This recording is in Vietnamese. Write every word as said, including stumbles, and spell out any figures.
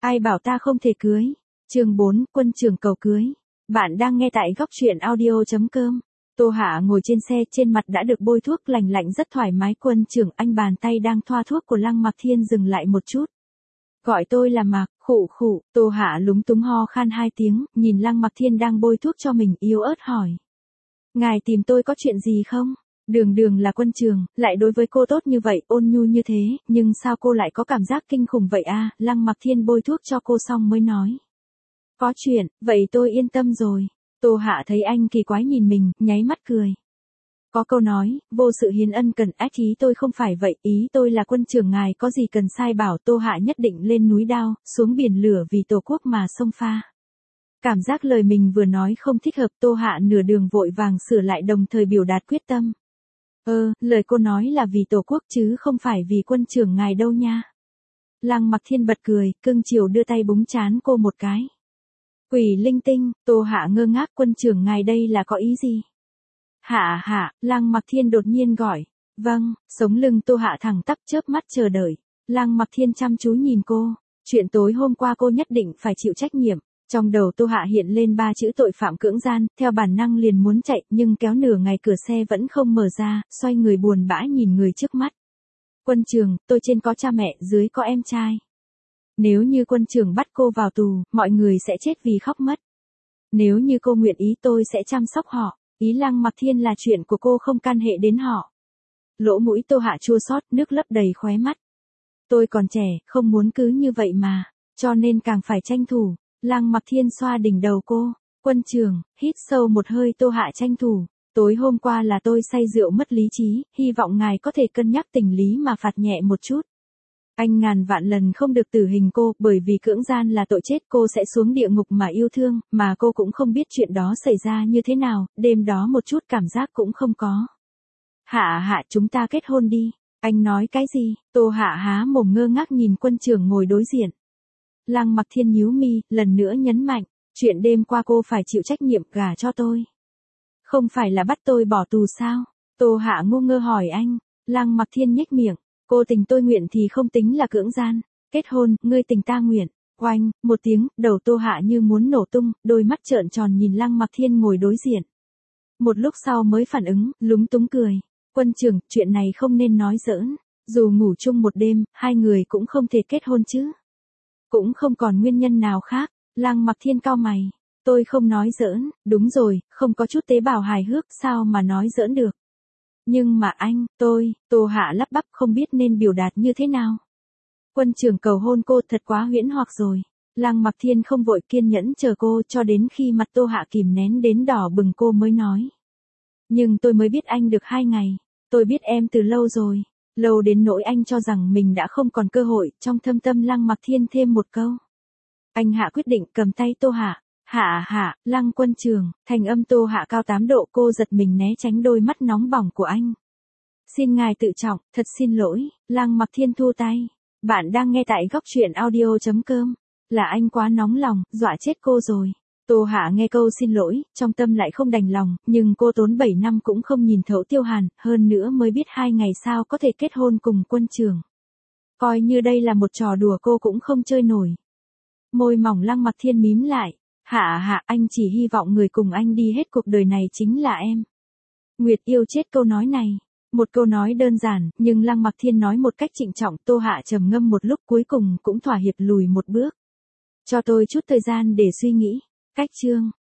Ai bảo ta không thể cưới. Chương bốn, quân trường cầu cưới. Bạn đang nghe tại góc truyện audio chấm com. Tô Hạ ngồi trên xe, trên mặt đã được bôi thuốc lành lạnh rất thoải mái. Quân trưởng, anh bàn tay đang thoa thuốc của Lăng Mặc Thiên dừng lại một chút. Gọi tôi là Mạc, khụ khụ. Tô Hạ lúng túng ho khan hai tiếng, nhìn Lăng Mặc Thiên đang bôi thuốc cho mình, yếu ớt hỏi. Ngài tìm tôi có chuyện gì không? Đường đường là quân trường, lại đối với cô tốt như vậy, ôn nhu như thế, nhưng sao cô lại có cảm giác kinh khủng vậy a? Lăng Mặc Thiên bôi thuốc cho cô xong mới nói. Có chuyện, vậy tôi yên tâm rồi. Tô Hạ thấy anh kỳ quái nhìn mình, nháy mắt cười. Có câu nói, vô sự hiến ân cần ách, ý tôi không phải vậy, ý tôi là quân trưởng ngài có gì cần sai bảo. Tô Hạ nhất định lên núi đao, xuống biển lửa vì tổ quốc mà xông pha. Cảm giác lời mình vừa nói không thích hợp, Tô Hạ nửa đường vội vàng sửa lại, đồng thời biểu đạt quyết tâm. Ơ, lời cô nói là vì tổ quốc chứ không phải vì quân trưởng ngài đâu nha. Lăng Mặc Thiên bật cười, cưng chiều đưa tay búng trán cô một cái. Quỷ linh tinh. Tô Hạ ngơ ngác, quân trưởng ngài đây là có ý gì? Hạ hạ, Lăng Mặc Thiên đột nhiên gọi. Vâng, sống lưng Tô Hạ thẳng tắp, chớp mắt chờ đợi. Lăng Mặc Thiên chăm chú nhìn cô. Chuyện tối hôm qua cô nhất định phải chịu trách nhiệm. Trong đầu Tô Hạ hiện lên ba chữ tội phạm cưỡng gian, theo bản năng liền muốn chạy, nhưng kéo nửa ngày cửa xe vẫn không mở ra, xoay người buồn bã nhìn người trước mắt. Quân trường, tôi trên có cha mẹ, dưới có em trai. Nếu như quân trường bắt cô vào tù, mọi người sẽ chết vì khóc mất. Nếu như cô nguyện ý, tôi sẽ chăm sóc họ. Ý Lăng Mặc Thiên là chuyện của cô, không can hệ đến họ. Lỗ mũi Tô Hạ chua xót, nước lấp đầy khóe mắt. Tôi còn trẻ, không muốn cứ như vậy mà, cho nên càng phải tranh thủ. Lăng Mặc Thiên xoa đỉnh đầu cô. Quân trường, hít sâu một hơi. Tô Hạ tranh thủ. Tối hôm qua là tôi say rượu mất lý trí, hy vọng ngài có thể cân nhắc tình lý mà phạt nhẹ một chút. Anh ngàn vạn lần không được tử hình cô, bởi vì cưỡng gian là tội chết, cô sẽ xuống địa ngục mà yêu thương, mà cô cũng không biết chuyện đó xảy ra như thế nào, đêm đó một chút cảm giác cũng không có. Hạ hạ, chúng ta kết hôn đi. Anh nói cái gì? Tô Hạ há mồm ngơ ngác nhìn quân trưởng ngồi đối diện. Lăng Mặc Thiên nhíu mi, lần nữa nhấn mạnh, chuyện đêm qua cô phải chịu trách nhiệm, gả cho tôi. Không phải là bắt tôi bỏ tù sao? Tô Hạ ngu ngơ hỏi anh. Lăng Mặc Thiên nhếch miệng, cô tình tôi nguyện thì không tính là cưỡng gian, kết hôn, ngươi tình ta nguyện. Oanh, một tiếng, đầu Tô Hạ như muốn nổ tung, đôi mắt trợn tròn nhìn Lăng Mặc Thiên ngồi đối diện. Một lúc sau mới phản ứng, lúng túng cười. Quân trưởng, chuyện này không nên nói giỡn, dù ngủ chung một đêm, hai người cũng không thể kết hôn chứ. Cũng không còn nguyên nhân nào khác. Lăng Mặc Thiên cau mày. Tôi không nói giỡn, đúng rồi, không có chút tế bào hài hước, sao mà nói giỡn được. Nhưng mà anh, tôi, Tô Hạ lắp bắp không biết nên biểu đạt như thế nào. Quân trưởng cầu hôn cô thật quá huyễn hoặc rồi. Lăng Mặc Thiên không vội, kiên nhẫn chờ cô cho đến khi mặt Tô Hạ kìm nén đến đỏ bừng cô mới nói. Nhưng tôi mới biết anh được hai ngày, tôi biết em từ lâu rồi. Lâu đến nỗi anh cho rằng mình đã không còn cơ hội, trong thâm tâm Lăng Mặc Thiên thêm một câu. Anh hạ quyết định, cầm tay Tô Hạ. Hạ hạ, Lăng quân trường, thành âm Tô Hạ cao tám độ, cô giật mình né tránh đôi mắt nóng bỏng của anh. Xin ngài tự trọng, thật xin lỗi. Lăng Mặc Thiên thu tay. Bạn đang nghe tại góc truyện audio chấm com. Là anh quá nóng lòng, dọa chết cô rồi. Tô Hạ nghe câu xin lỗi, trong tâm lại không đành lòng, nhưng cô tốn bảy năm cũng không nhìn thấu Tiêu Hàn, hơn nữa mới biết hai ngày sao có thể kết hôn cùng quân trường. Coi như đây là một trò đùa cô cũng không chơi nổi. Môi mỏng Lăng Mặc Thiên mím lại. Hạ hạ, anh chỉ hy vọng người cùng anh đi hết cuộc đời này chính là em. Nguyệt yêu chết câu nói này. Một câu nói đơn giản, nhưng Lăng Mặc Thiên nói một cách trịnh trọng. Tô Hạ trầm ngâm một lúc, cuối cùng cũng thỏa hiệp lùi một bước. Cho tôi chút thời gian để suy nghĩ. Cách chương.